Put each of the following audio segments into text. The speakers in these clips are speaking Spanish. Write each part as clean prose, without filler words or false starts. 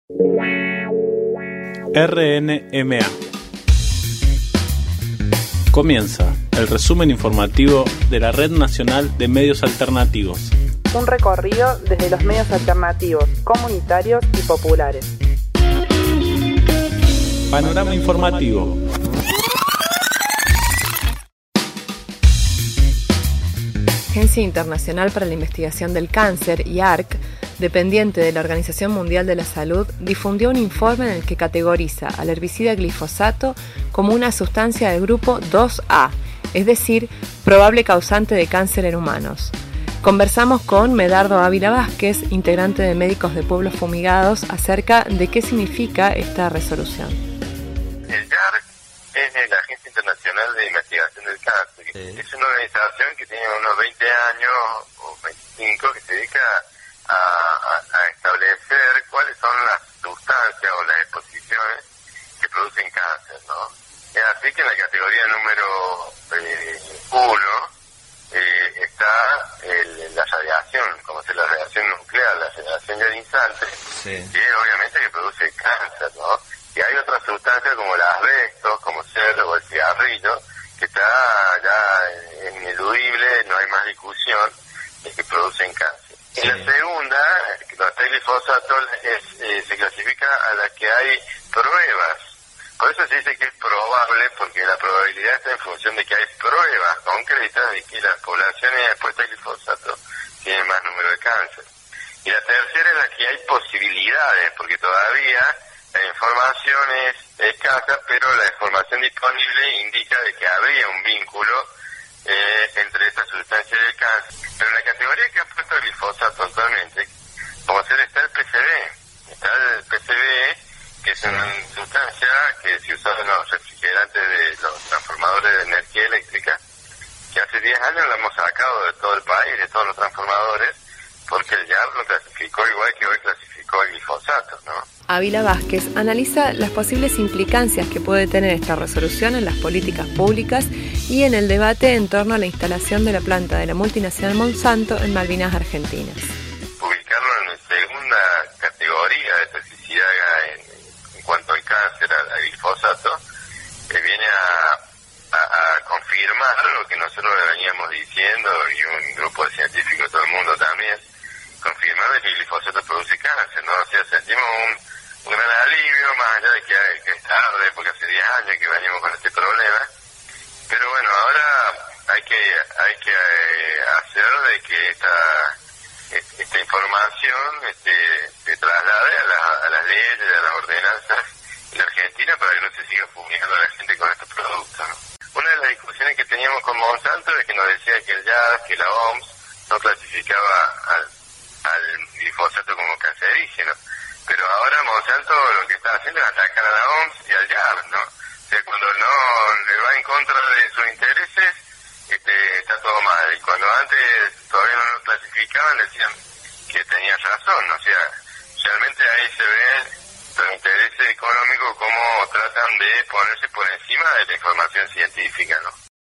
RNMA. Comienza el resumen informativo de la Red Nacional de Medios Alternativos. Un recorrido desde los medios alternativos, comunitarios y populares. Panorama informativo. Agencia Internacional para la Investigación del Cáncer, IARC, dependiente de la Organización Mundial de la Salud, difundió un informe en el que categoriza al herbicida glifosato como una sustancia del grupo 2A, es decir, probable causante de cáncer en humanos. Conversamos con Medardo Ávila Vázquez, integrante de Médicos de Pueblos Fumigados, acerca de qué significa esta resolución. El IARC es la Agencia Internacional de Investigación del Cáncer. Es una organización que tiene unos 20 años o 25 que se dedica a establecer cuáles son las sustancias o las exposiciones que producen cáncer, ¿no? Es así que en la categoría número 1 está la radiación, como es la radiación nuclear, la radiación ionizante, que obviamente que produce cáncer, ¿no? Y hay otras sustancias como el asbesto, como cerdo o el cigarrillo, que está ya ineludible, no hay más discusión, de que producen cáncer. Sí. Y la segunda, que donde está el glifosato, se clasifica a la que hay pruebas. Por eso se dice que es probable, porque la probabilidad está en función de que hay pruebas concretas de que las poblaciones expuestas al glifosato tienen más número de cáncer. Y la tercera es la que hay posibilidades, porque todavía la información es escasa, pero la información disponible indica de que habría un vínculo entre esta sustancia y el cáncer. Pero en la categoría que ha puesto el glifosato actualmente, como se está el PCB. Está el PCB, que es una sustancia que se usa en los refrigerantes de los transformadores de energía eléctrica, que hace 10 años lo hemos sacado de todo el país, de todos los transformadores, porque el IARC lo clasificó igual que hoy clasificó el glifosato, ¿no? Ávila Vázquez analiza las posibles implicancias que puede tener esta resolución en las políticas públicas y en el debate en torno a la instalación de la planta de la multinacional Monsanto en Malvinas Argentinas. Ubicarlo en la segunda categoría de toxicidad en cuanto al cáncer, al glifosato, viene a confirmar lo que nosotros veníamos diciendo, y un grupo de científicos de todo el mundo también, confirmar de que el glifosato produce cáncer, ¿no? O sea, sentimos un gran alivio, más allá de que es tarde, porque hace 10 años que venimos con este problema. Pero bueno, ahora hay que hacer de que esta información se traslade a las leyes, a las ordenanzas en Argentina, para que no se siga fumigando a la gente con estos productos, ¿no? Una de las discusiones que teníamos con Monsanto es que nos decía que que la OMS no clasificaba al glifosato como cancerígeno, pero ahora Monsanto lo que está haciendo es atacar a la OMS y al IARC, ¿no? O sea, cuando no le va en contra de sus intereses, está todo mal. Y cuando antes todavía no lo clasificaban, decían que tenía razón. O sea, realmente ahí se ve los intereses económicos cómo tratan de ponerse por encima de la información científica, ¿no?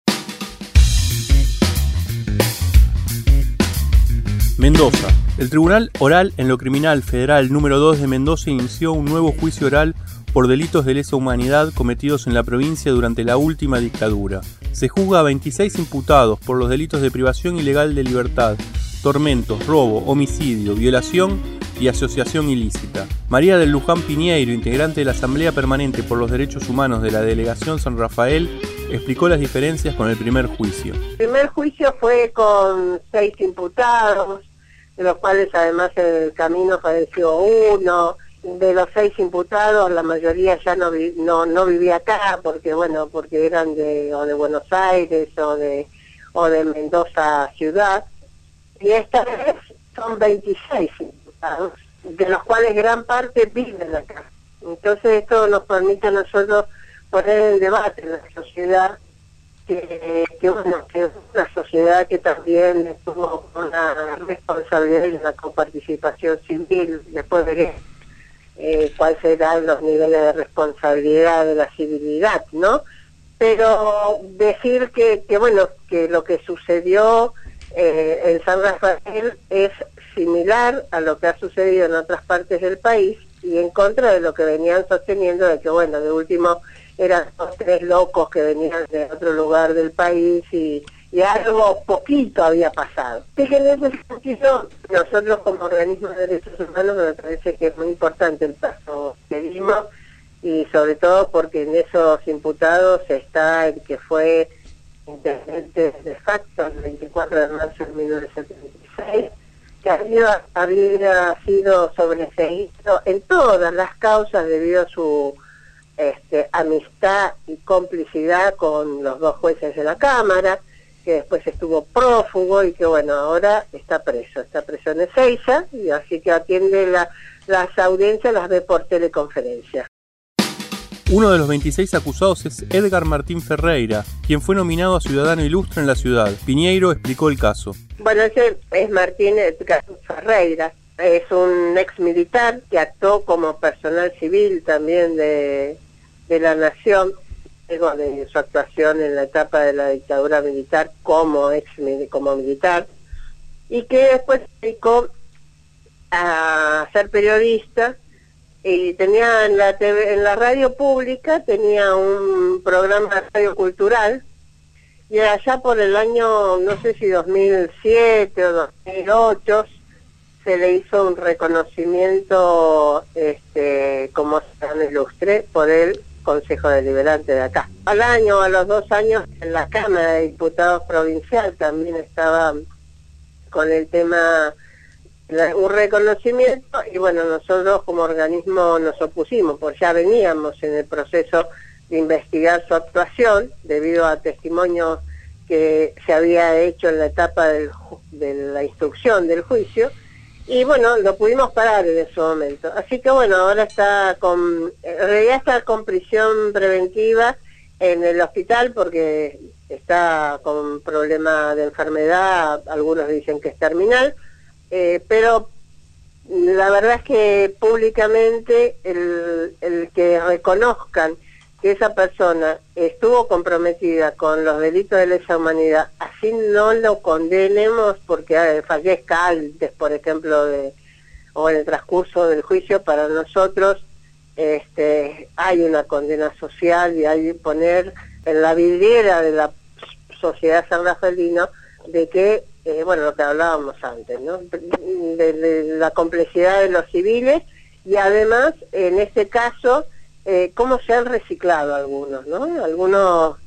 Mendoza. El Tribunal Oral en lo Criminal Federal número 2 de Mendoza inició un nuevo juicio oral por delitos de lesa humanidad cometidos en la provincia durante la última dictadura. Se juzga a 26 imputados por los delitos de privación ilegal de libertad, tormentos, robo, homicidio, violación y asociación ilícita. María del Luján Piñeiro, integrante de la Asamblea Permanente por los Derechos Humanos de la Delegación San Rafael, explicó las diferencias con el primer juicio. El primer juicio fue con 6 imputados, de los cuales además en el camino falleció uno. De los 6 imputados, la mayoría ya no vivía acá, porque eran de Buenos Aires o de Mendoza ciudad. Y esta vez son 26 imputados, de los cuales gran parte viven acá. Entonces esto nos permite a nosotros poner en debate en la sociedad que es una sociedad que también tuvo una responsabilidad y una coparticipación civil. Después veré cuáles serán los niveles de responsabilidad de la civilidad, ¿no? Pero decir que lo que sucedió en San Rafael es similar a lo que ha sucedido en otras partes del país, y en contra de lo que venían sosteniendo de que, bueno, de último eran 2 o 3 locos que venían de otro lugar del país y algo poquito había pasado. Así que en ese sentido, nosotros como organismo de derechos humanos me parece que es muy importante el paso que dimos, y sobre todo porque en esos imputados está el que fue intendente de facto el 24 de marzo de 1976, que había sido sobreseído en todas las causas debido a su amistad y complicidad con los 2 jueces de la Cámara, que después estuvo prófugo y que bueno, ahora está preso en Ezeiza, y así que atiende las audiencias, las ve por teleconferencia. Uno de los 26 acusados es Edgar Martín Ferreira, quien fue nominado a Ciudadano Ilustre en la ciudad. Piñeiro explicó el caso. Bueno, ese es Martín Edgar Ferreira, es un ex militar que actuó como personal civil también de la Nación, luego de su actuación en la etapa de la dictadura militar como militar, y que después se dedicó a ser periodista, y tenía en la radio pública, tenía un programa de radio cultural, y allá por el año, no sé si 2007 o 2008, se le hizo un reconocimiento como ciudadano ilustre por el Consejo Deliberante de acá. Al año, a los 2 años, en la Cámara de Diputados Provincial también estaba con el tema un reconocimiento, y bueno, nosotros como organismo nos opusimos, porque ya veníamos en el proceso de investigar su actuación debido a testimonios que se había hecho en la etapa de la instrucción del juicio, y bueno, lo pudimos parar en ese momento. Así que bueno, ahora en realidad está con prisión preventiva en el hospital porque está con problema de enfermedad, algunos dicen que es terminal, pero la verdad es que públicamente el que reconozcan que esa persona estuvo comprometida con los delitos de lesa humanidad, así no lo condenemos porque fallezca antes, por ejemplo, o en el transcurso del juicio, para nosotros hay una condena social y hay que poner en la vidriera de la sociedad San Rafaelino de que, lo que hablábamos antes, ¿no? De la complejidad de los civiles, y además, en este caso, cómo se han reciclado algunos, ¿no? Algunos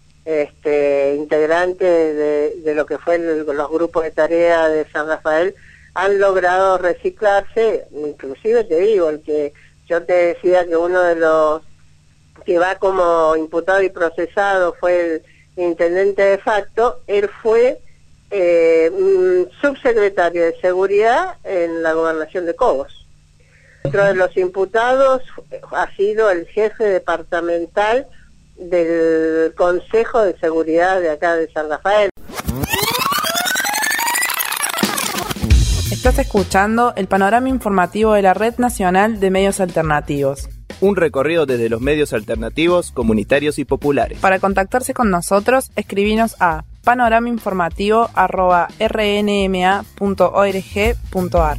integrantes de lo que fue los grupos de tarea de San Rafael han logrado reciclarse, inclusive te digo, el que yo te decía que uno de los que va como imputado y procesado fue el intendente de facto, él fue subsecretario de Seguridad en la gobernación de Cobos. Otro de los imputados ha sido el jefe departamental del Consejo de Seguridad de acá de San Rafael. Estás escuchando el panorama informativo de la Red Nacional de Medios Alternativos. Un recorrido desde los medios alternativos, comunitarios y populares. Para contactarse con nosotros, escribinos a panoramainformativo@rnma.org.ar.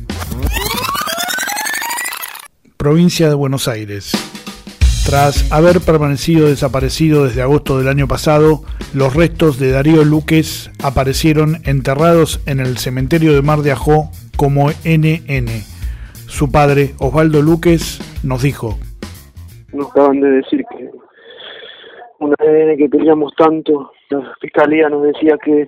Provincia de Buenos Aires. Tras haber permanecido desaparecido desde agosto del año pasado, los restos de Darío Luques aparecieron enterrados en el cementerio de Mar de Ajó como NN. Su padre, Osvaldo Luques, nos dijo: nos acaban de decir que un ADN que queríamos tanto, la fiscalía nos decía que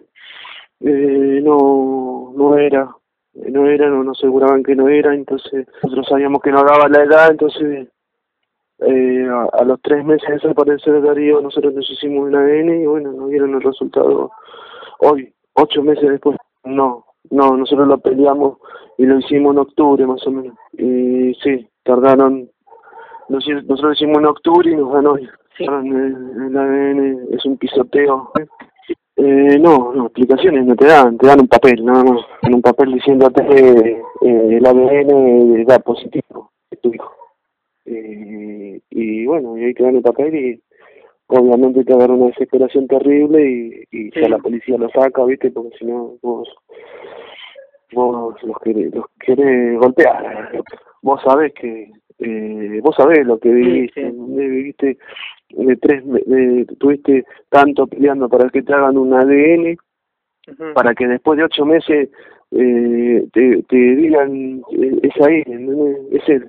no nos aseguraban que no era, entonces nosotros sabíamos que no daba la edad, entonces a los 3 meses de desaparecer de Darío nosotros nos hicimos un ADN y bueno, nos dieron el resultado hoy, 8 meses después. No, nosotros lo peleamos y lo hicimos en octubre más o menos, y sí, tardaron. Nosotros lo hicimos en octubre y nos ganó. Sí. El ADN es un pisoteo. No, explicaciones no te dan un papel, nada más. En un papel diciéndote el ADN da positivo, es tu hijo. Y bueno, y ahí te dan el papel y obviamente te agarra una desesperación terrible y sí. Ya la policía lo saca, ¿viste? Porque si no, vos los querés golpear. Vos sabés que vos sabés lo que viviste, viviste tuviste tanto peleando para que te hagan un ADN, para que después de 8 meses te digan es ahí, es él.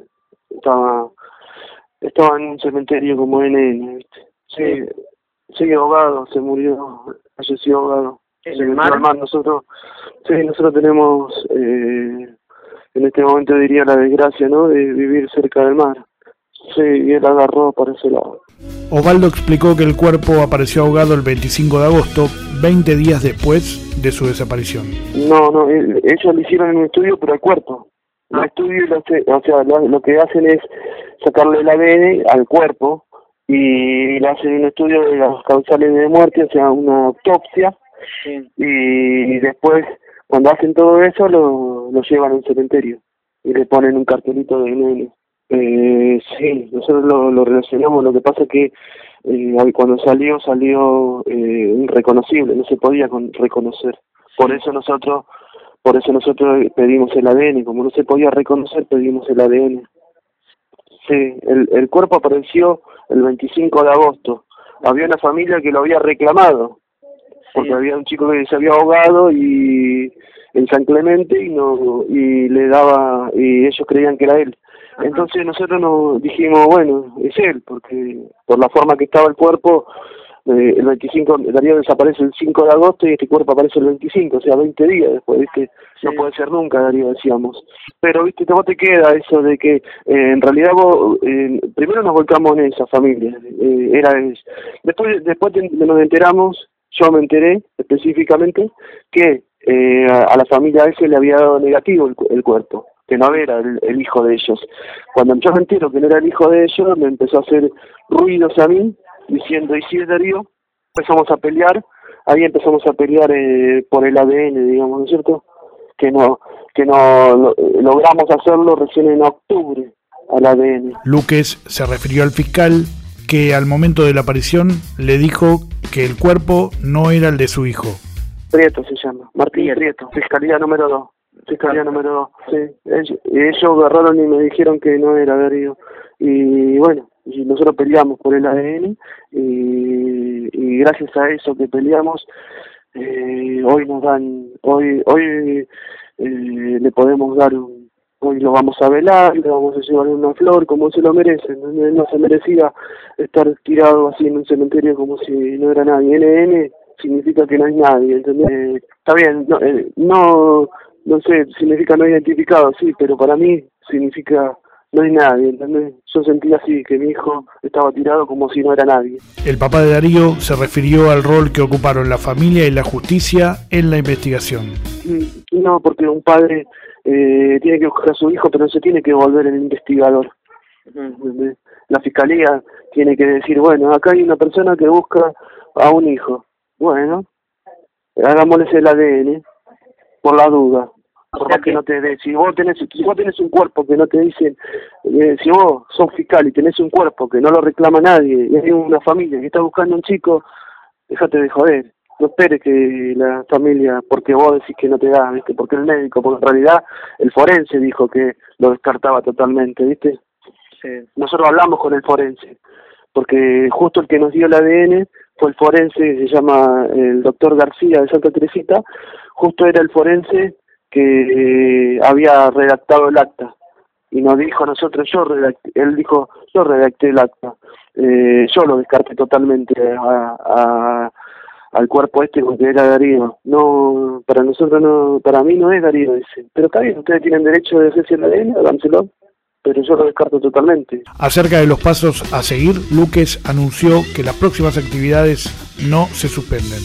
Estaba en un cementerio como NN, ¿viste? Sí, ahogado, se murió, falleció ahogado. ¿En el mar? Nosotros tenemos, en este momento diría la desgracia, ¿no?, de vivir cerca del mar. Sí, y él agarró para ese lado. Osvaldo explicó que el cuerpo apareció ahogado el 25 de agosto, 20 días después de su desaparición. No, ellos lo hicieron en un estudio, pero al cuerpo. El estudio, lo que hacen es sacarle el ADN al cuerpo y le hacen un estudio de las causales de muerte, o sea, una autopsia, y después, cuando hacen todo eso, lo llevan a un cementerio y le ponen un cartelito de NN. Sí, nosotros lo relacionamos. Lo que pasa es que cuando salió irreconocible, no se podía reconocer. Por eso nosotros pedimos el ADN. Como no se podía reconocer, pedimos el ADN. Sí, el cuerpo apareció el 25 de agosto. Había una familia que lo había reclamado, porque había un chico que se había ahogado y en San Clemente y ellos creían que era él. Entonces nosotros nos dijimos, bueno, es él, porque por la forma que estaba el cuerpo, el 25, Darío desaparece el 5 de agosto y este cuerpo aparece el 25, o sea, 20 días después, ¿viste? No puede ser nunca, Darío, decíamos. Pero, ¿viste? ¿Cómo te queda eso de que en realidad vos, primero nos volcamos en esa familia? Después nos enteramos, yo me enteré específicamente, que a la familia ese le había dado negativo el cuerpo, que no era el hijo de ellos. Cuando yo me entero que no era el hijo de ellos, me empezó a hacer ruidos a mí, diciendo, ¿y si es Darío? Empezamos a pelear por el ADN, digamos, ¿no es cierto? Que no logramos hacerlo recién en octubre, al ADN. Luques se refirió al fiscal, que al momento de la aparición le dijo que el cuerpo no era el de su hijo. Prieto se llama, Martín Prieto, Fiscalía número 2. Fiscalía número 2, sí. Ellos agarraron y me dijeron que no era Darío. Y bueno, y nosotros peleamos por el ADN y gracias a eso que peleamos, hoy nos dan, hoy le podemos dar hoy lo vamos a velar, le vamos a llevar una flor como se lo merece. No se merecía estar tirado así en un cementerio como si no era nadie. NN significa que no hay nadie, ¿entendés? Está bien, no sé, significa no identificado, sí, pero para mí significa no hay nadie, ¿entendés? Yo sentí así, que mi hijo estaba tirado como si no era nadie. El papá de Darío se refirió al rol que ocuparon la familia y la justicia en la investigación. No, porque un padre tiene que buscar a su hijo, pero no se tiene que volver el investigador. La fiscalía tiene que decir, bueno, acá hay una persona que busca a un hijo. Bueno, hagámosles el ADN, por la duda. Por más que no te dé, si vos tenés un cuerpo que no te dicen, si vos sos fiscal y tenés un cuerpo que no lo reclama nadie, y hay una familia que está buscando a un chico, déjate de joder. No esperes que la familia, porque vos decís que no te da, ¿viste? Porque el médico, porque en realidad el forense dijo que lo descartaba totalmente, ¿viste? Sí. Nosotros hablamos con el forense, porque justo el que nos dio el ADN fue el forense, se llama el doctor García de Santa Teresita, justo era el forense que había redactado el acta, y nos dijo a nosotros, él dijo, yo redacté el acta, yo lo descarté totalmente al cuerpo porque era Darío. No, para nosotros no, para mí no es Darío ese. Pero está bien, ustedes tienen derecho de hacerse el ADN, háganselo, pero yo lo descarto totalmente. Acerca de los pasos a seguir, Luques anunció que las próximas actividades no se suspenden.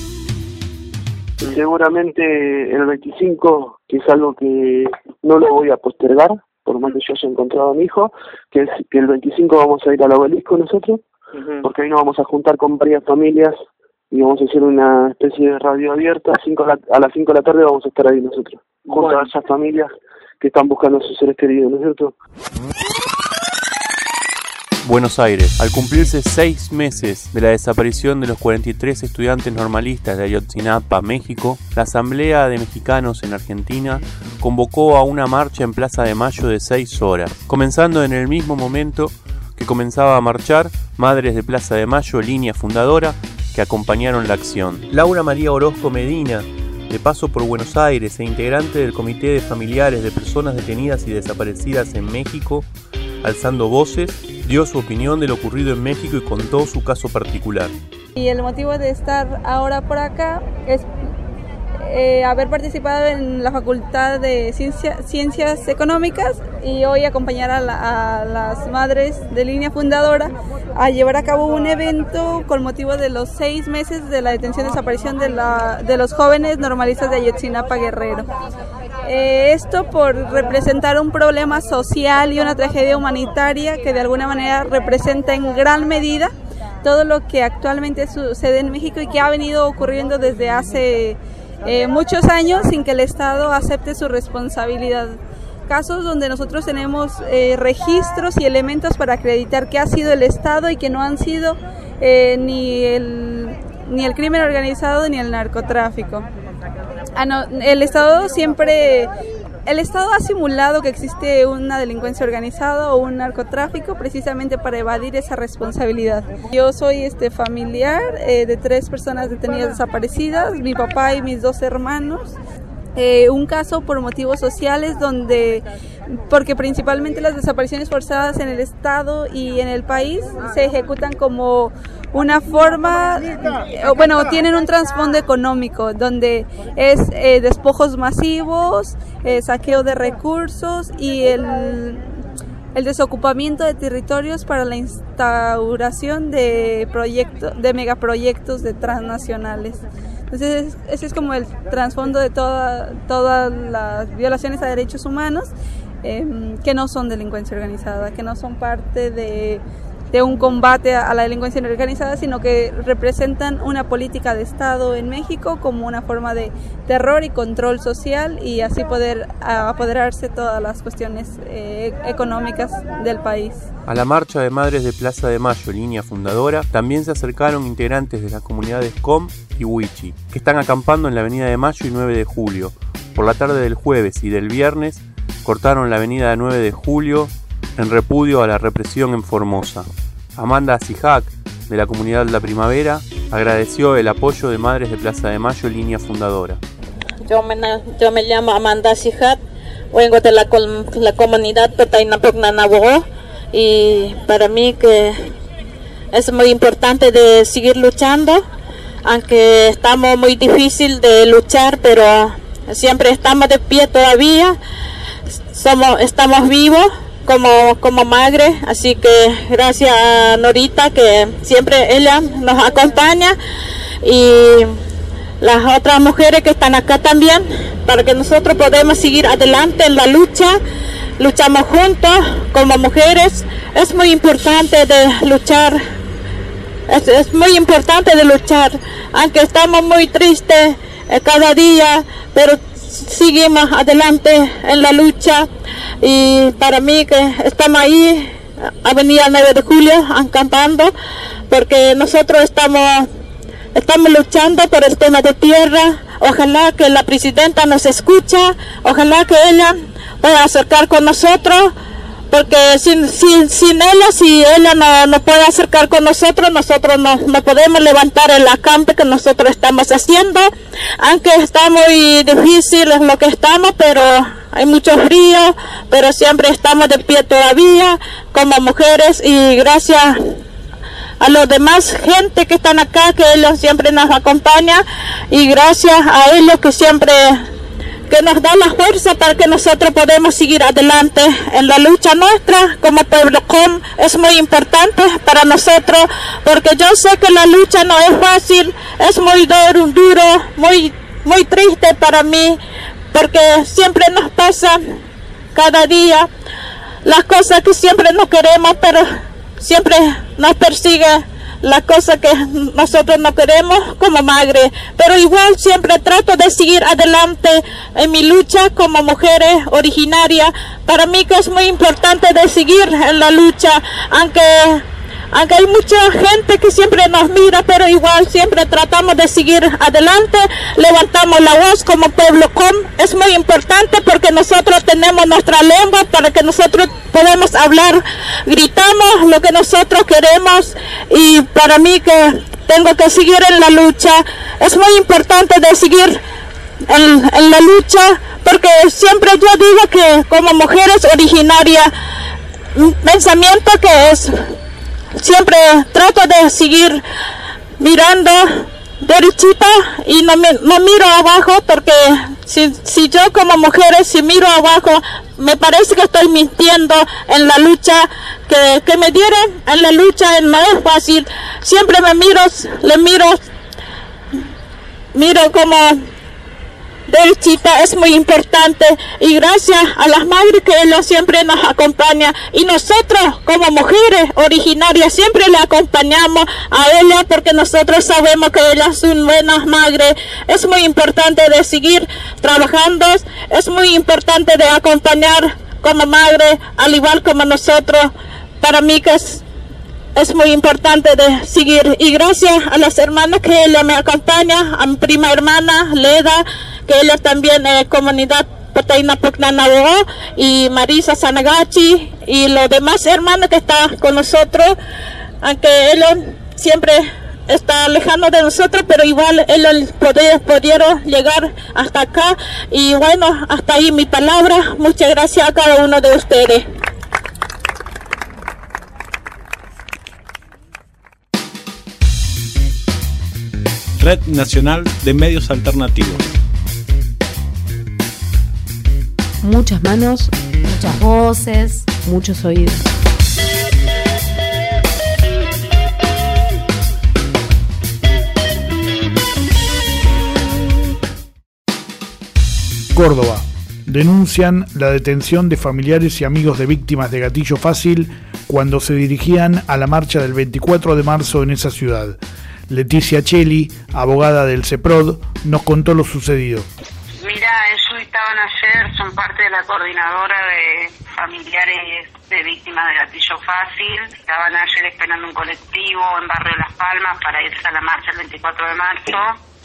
Seguramente el 25, que es algo que no lo voy a postergar, por más que yo haya encontrado a mi hijo, que el 25 vamos a ir al obelisco nosotros, porque ahí nos vamos a juntar con varias familias y vamos a hacer una especie de radio abierta. A las 5 de la tarde vamos a estar ahí nosotros, junto a esas familias que están buscando a sus seres queridos, ¿no es cierto? Buenos Aires. Al cumplirse 6 meses de la desaparición de los 43 estudiantes normalistas de Ayotzinapa, México, la Asamblea de Mexicanos en Argentina convocó a una marcha en Plaza de Mayo de 6 horas, comenzando en el mismo momento que comenzaba a marchar Madres de Plaza de Mayo, línea fundadora, que acompañaron la acción. Laura María Orozco Medina, de paso por Buenos Aires e integrante del Comité de Familiares de Personas Detenidas y Desaparecidas en México, alzando voces, dio su opinión de lo ocurrido en México y contó su caso particular. Y el motivo de estar ahora por acá es haber participado en la Facultad de Ciencias Económicas y hoy acompañar a las madres de línea fundadora a llevar a cabo un evento con motivo de los 6 meses de la detención y desaparición de los jóvenes normalistas de Ayotzinapa, Guerrero. Esto por representar un problema social y una tragedia humanitaria que de alguna manera representa en gran medida todo lo que actualmente sucede en México y que ha venido ocurriendo desde hace muchos años sin que el Estado acepte su responsabilidad. Casos donde nosotros tenemos registros y elementos para acreditar que ha sido el Estado y que no han sido ni el crimen organizado ni el narcotráfico. El Estado ha simulado que existe una delincuencia organizada o un narcotráfico precisamente para evadir esa responsabilidad. Yo soy familiar de 3 personas detenidas desaparecidas, mi papá y mis 2 hermanos. Un caso por motivos sociales porque principalmente las desapariciones forzadas en el Estado y en el país se ejecutan como una forma, tienen un trasfondo económico donde es despojos masivos, saqueo de recursos y el desocupamiento de territorios para la instauración de megaproyectos de transnacionales. Entonces ese es como el trasfondo de todas las violaciones a derechos humanos que no son delincuencia organizada, que no son parte de un combate a la delincuencia organizada, sino que representan una política de Estado en México como una forma de terror y control social y así poder apoderarse todas las cuestiones económicas del país. A la marcha de Madres de Plaza de Mayo, línea fundadora, también se acercaron integrantes de las comunidades Com y Huichi, que están acampando en la Avenida de Mayo y 9 de Julio. Por la tarde del jueves y del viernes cortaron la Avenida 9 de Julio en repudio a la represión en Formosa. Amanda Sijac, de la comunidad La Primavera, agradeció el apoyo de Madres de Plaza de Mayo, línea fundadora. Yo me llamo Amanda Sijac, vengo de la comunidad Petainapoc-Nanabogo y para mí que es muy importante de seguir luchando, aunque estamos muy difícil de luchar, pero siempre estamos de pie todavía, estamos vivos como madre, así que gracias a Norita que siempre ella nos acompaña y las otras mujeres que están acá también, para que nosotros podamos seguir adelante en la lucha. Luchamos juntos como mujeres, es muy importante de luchar, es muy importante de luchar, aunque estamos muy tristes cada día, pero seguimos adelante en la lucha. Y para mí que estamos ahí, Avenida 9 de Julio, acampando, porque nosotros estamos luchando por el tema de tierra. Ojalá que la presidenta nos escucha, ojalá que ella pueda acercar con nosotros, porque sin ella, si ella no puede acercar con nosotros no podemos levantar el acampe que nosotros estamos haciendo, aunque está muy difícil es lo que estamos, pero hay mucho frío, pero siempre estamos de pie todavía como mujeres y gracias a los demás gente que están acá, que ellos siempre nos acompañan y gracias a ellos que siempre que nos da la fuerza para que nosotros podamos seguir adelante en la lucha nuestra como pueblo Com. Es muy importante para nosotros porque yo sé que la lucha no es fácil, es muy duro, muy triste para mí, porque siempre nos pasa cada día las cosas que siempre no queremos, pero siempre nos persigue las cosas que nosotros no queremos como madre, pero igual siempre trato de seguir adelante en mi lucha como mujeres originarias. Para mí que es muy importante de seguir en la lucha, aunque hay mucha gente que siempre nos mira, pero igual siempre tratamos de seguir adelante, levantamos la voz como pueblo com. Es muy importante porque nosotros tenemos nuestra lengua para que nosotros podamos hablar, gritamos lo que nosotros queremos, y para mí que tengo que seguir en la lucha, es muy importante de seguir en la lucha, porque siempre yo digo que como mujeres originarias, un pensamiento que es, siempre trato de seguir mirando derechita y no miro abajo, porque si yo como mujer, si miro abajo, me parece que estoy mintiendo en la lucha que me dieron en la lucha. No es fácil, siempre miro como derechita, es muy importante, y gracias a las madres que ellos siempre nos acompañan, y nosotros como mujeres originarias siempre le acompañamos a ellas porque nosotros sabemos que ellas son buenas madres. Es muy importante de seguir trabajando, es muy importante de acompañar como madre, al igual como nosotros. Para mí que es muy importante de seguir, y gracias a las hermanas que ella me acompaña, a mi prima hermana Leda, que ella también es comunidad Pataina Pucnanaboa, y Marisa Sanagachi, y los demás hermanos que están con nosotros, aunque ellos siempre está alejando de nosotros, pero igual ellos pudieron llegar hasta acá. Y bueno, hasta ahí mi palabra. Muchas gracias a cada uno de ustedes. Red Nacional de Medios Alternativos. Muchas manos, muchas voces, muchos oídos. Córdoba. Denuncian la detención de familiares y amigos de víctimas de gatillo fácil cuando se dirigían a la marcha del 24 de marzo en esa ciudad. Leticia Cheli, abogada del CEPROD, nos contó lo sucedido. Mira, ellos estaban ayer, son parte de la coordinadora de familiares de víctimas de gatillo fácil. Estaban ayer esperando un colectivo en Barrio Las Palmas para irse a la marcha el 24 de marzo.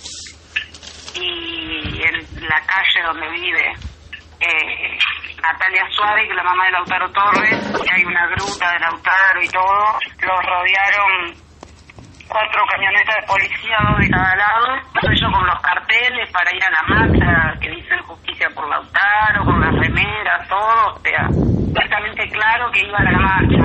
Y en la calle donde vive Natalia Suárez, que es la mamá de Lautaro Torres, que hay una gruta de Lautaro y todo, los rodearon 4 camionetas de policía, 2 de cada lado, ellos con los carteles para ir a la marcha que dicen justicia por Lautaro, con las remeras, todo, o sea, perfectamente claro que iban a la marcha.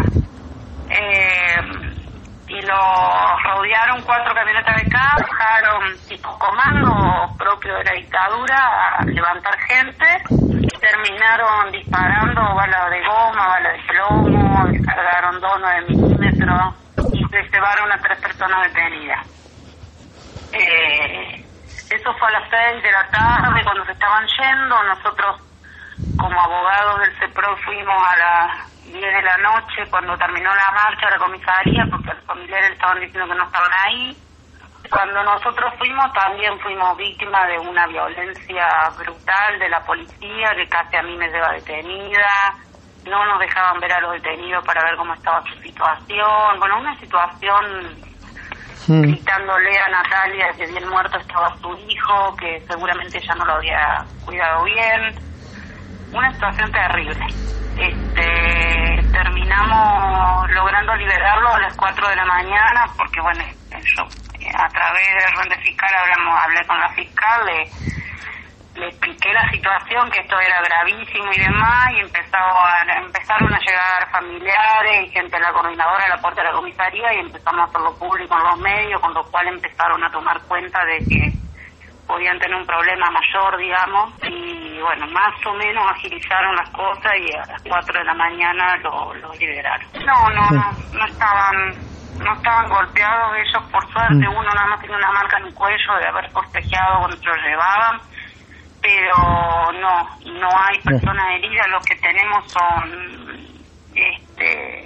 Y los rodearon 4 camionetas de acá, dejaron tipo comando propio de la dictadura a levantar gente, y terminaron disparando balas de goma, balas de plomo, descargaron 2 9 milímetros y se llevaron a 3 personas detenidas. Eso fue a las 6 de la tarde cuando se estaban yendo. Nosotros como abogados del CEPROD fuimos a las 10 de la noche cuando terminó la marcha a la comisaría, porque los familiares estaban diciendo que no estaban ahí. Cuando nosotros fuimos, también fuimos víctimas de una violencia brutal de la policía, que casi a mí me lleva detenida. No nos dejaban ver a los detenidos para ver cómo estaba su situación. Bueno, una situación gritándole a Natalia que bien muerto estaba su hijo, que seguramente ella no lo había cuidado bien. Una situación terrible. Terminamos logrando liberarlo a las 4 de la mañana, porque bueno, yo a través del Ronde Fiscal hablé con la fiscal, le expliqué la situación, que esto era gravísimo y demás, y empezaron a llegar familiares y gente de la coordinadora a la puerta de la comisaría, y empezamos a hacerlo público en los medios, con lo cual empezaron a tomar cuenta de que podían tener un problema mayor, digamos, y bueno, más o menos agilizaron las cosas, y a las 4 de la mañana lo liberaron. No estaban golpeados ellos, por suerte. Uno nada más tiene una marca en el cuello de haber forcejeado cuando se lo llevaban, pero no hay personas heridas. Lo que tenemos son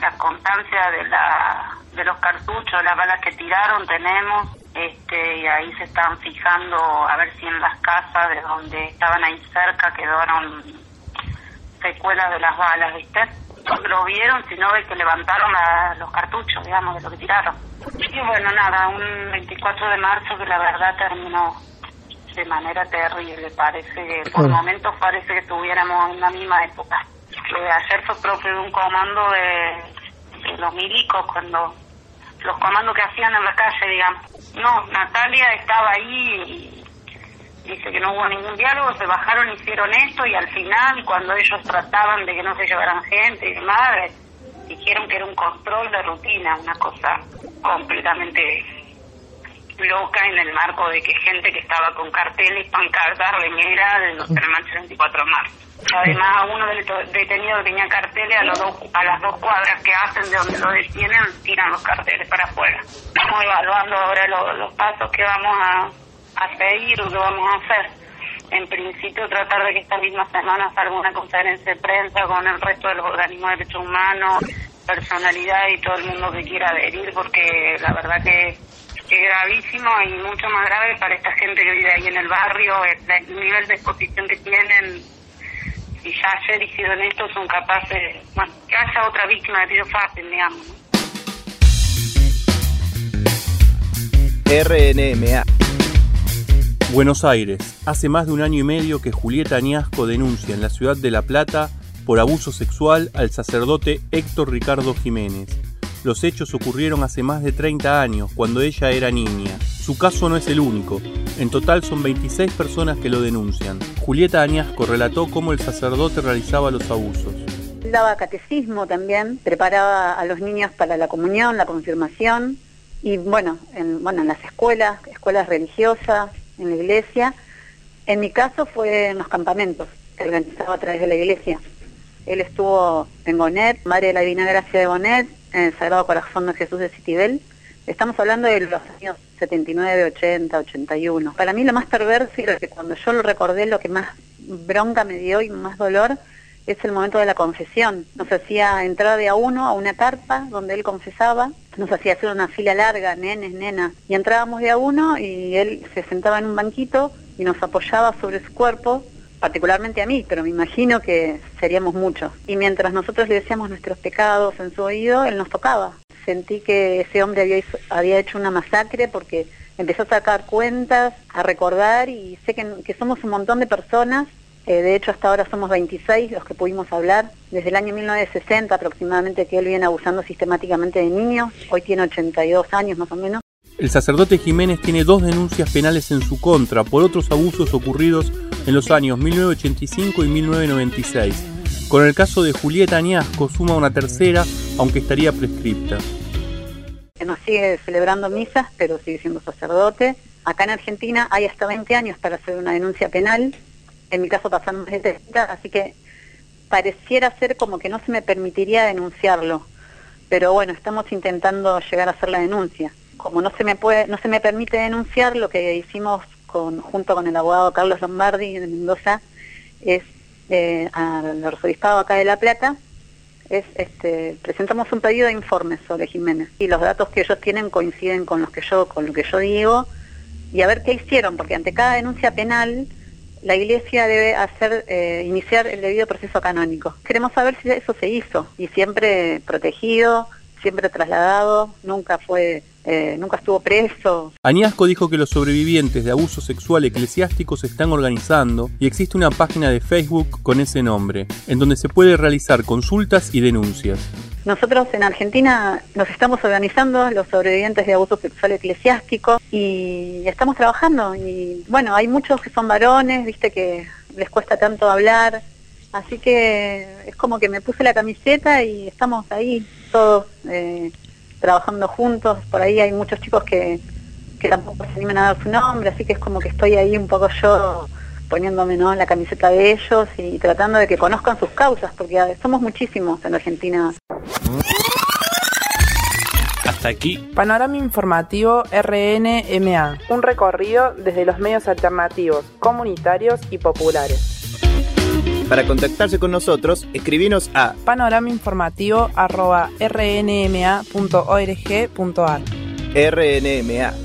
la constancia de los cartuchos, las balas que tiraron tenemos, y ahí se están fijando a ver si en las casas de donde estaban ahí cerca quedaron secuelas de las balas, ¿viste? No lo vieron, sino de que levantaron los cartuchos, digamos, de lo que tiraron. Y bueno, nada, un 24 de marzo que la verdad terminó de manera terrible. Parece que por momentos parece que estuviéramos en la misma época. Ayer fue propio de un comando de los milicos, cuando los comandos que hacían en la calle, digamos. No, Natalia estaba ahí y dice que no hubo ningún diálogo, se bajaron, hicieron esto y al final, cuando ellos trataban de que no se llevaran gente y demás, dijeron que era un control de rutina, una cosa completamente loca en el marco de que gente que estaba con carteles, pancartas, reñera de los marcha 24 de marzo. Además, uno de los detenidos que tenía carteles a las 2 cuadras que hacen de donde lo detienen, tiran los carteles para afuera. Estamos evaluando ahora los pasos que vamos a seguir o que vamos a hacer. En principio, tratar de que esta misma semana salga una conferencia de prensa con el resto de los organismos de derechos humanos, personalidad y todo el mundo que quiera adherir, porque la verdad que es gravísimo y mucho más grave para esta gente que vive ahí en el barrio, el nivel de exposición que tienen. Si ya ayer hicieron esto, son capaces, bueno, que haya otra víctima de tiro fácil, digamos, ¿no? RNMA. Buenos Aires. Hace más de un año y medio que Julieta Añasco denuncia en la ciudad de La Plata por abuso sexual al sacerdote Héctor Ricardo Jiménez. Los hechos ocurrieron hace más de 30 años, cuando ella era niña. Su caso no es el único. En total son 26 personas que lo denuncian. Julieta Añasco relató cómo el sacerdote realizaba los abusos. Él daba catecismo también, preparaba a los niños para la comunión, la confirmación, y bueno, en las escuelas religiosas, en la iglesia. En mi caso fue en los campamentos que organizaba a través de la iglesia. Él estuvo en Gonet, Madre de la Divina Gracia de Gonet, en el Sagrado Corazón de Jesús de Citibel. Estamos hablando de los años 79, 80, 81. Para mí lo más perverso y lo que cuando yo lo recordé, lo que más bronca me dio y más dolor, es el momento de la confesión. Nos hacía entrar de a uno a una carpa donde él confesaba, nos hacía hacer una fila larga, nenes, nenas, y entrábamos de a uno y él se sentaba en un banquito y nos apoyaba sobre su cuerpo, particularmente a mí, pero me imagino que seríamos muchos. Y mientras nosotros le decíamos nuestros pecados en su oído, él nos tocaba. Sentí que ese hombre había hecho una masacre porque empezó a sacar cuentas, a recordar, y sé que somos un montón de personas. De hecho, hasta ahora somos 26 los que pudimos hablar. Desde el año 1960 aproximadamente que él viene abusando sistemáticamente de niños. Hoy tiene 82 años más o menos. El sacerdote Jiménez tiene 2 denuncias penales en su contra por otros abusos ocurridos en los años 1985 y 1996. Con el caso de Julieta Añasco suma una tercera, aunque estaría prescripta. Nos sigue celebrando misas, pero sigue siendo sacerdote. Acá en Argentina hay hasta 20 años para hacer una denuncia penal. En mi caso pasaron más de 30, así que pareciera ser como que no se me permitiría denunciarlo. Pero bueno, estamos intentando llegar a hacer la denuncia. Como no se me permite denunciar, lo que hicimos junto con el abogado Carlos Lombardi de Mendoza es al arzobispado acá de La Plata, presentamos un pedido de informes sobre Jiménez y los datos que ellos tienen coinciden con lo que yo digo, y a ver qué hicieron, porque ante cada denuncia penal la Iglesia debe iniciar el debido proceso canónico. Queremos saber si eso se hizo, y siempre protegido, siempre trasladado, nunca estuvo preso. Añasco dijo que los sobrevivientes de abuso sexual eclesiástico se están organizando y existe una página de Facebook con ese nombre, en donde se puede realizar consultas y denuncias. Nosotros en Argentina nos estamos organizando, los sobrevivientes de abuso sexual eclesiástico, y estamos trabajando. Y bueno, hay muchos que son varones, viste, que les cuesta tanto hablar, así que es como que me puse la camiseta y estamos ahí todos trabajando juntos. Por ahí hay muchos chicos que tampoco se animan a dar su nombre, así que es como que estoy ahí un poco yo poniéndome, ¿no?, la camiseta de ellos y tratando de que conozcan sus causas, porque somos muchísimos en Argentina. Hasta aquí Panorama Informativo RNMA, un recorrido desde los medios alternativos, comunitarios y populares. Para contactarse con nosotros, escribinos a panoramainformativo@rnma.org.ar. RNMA,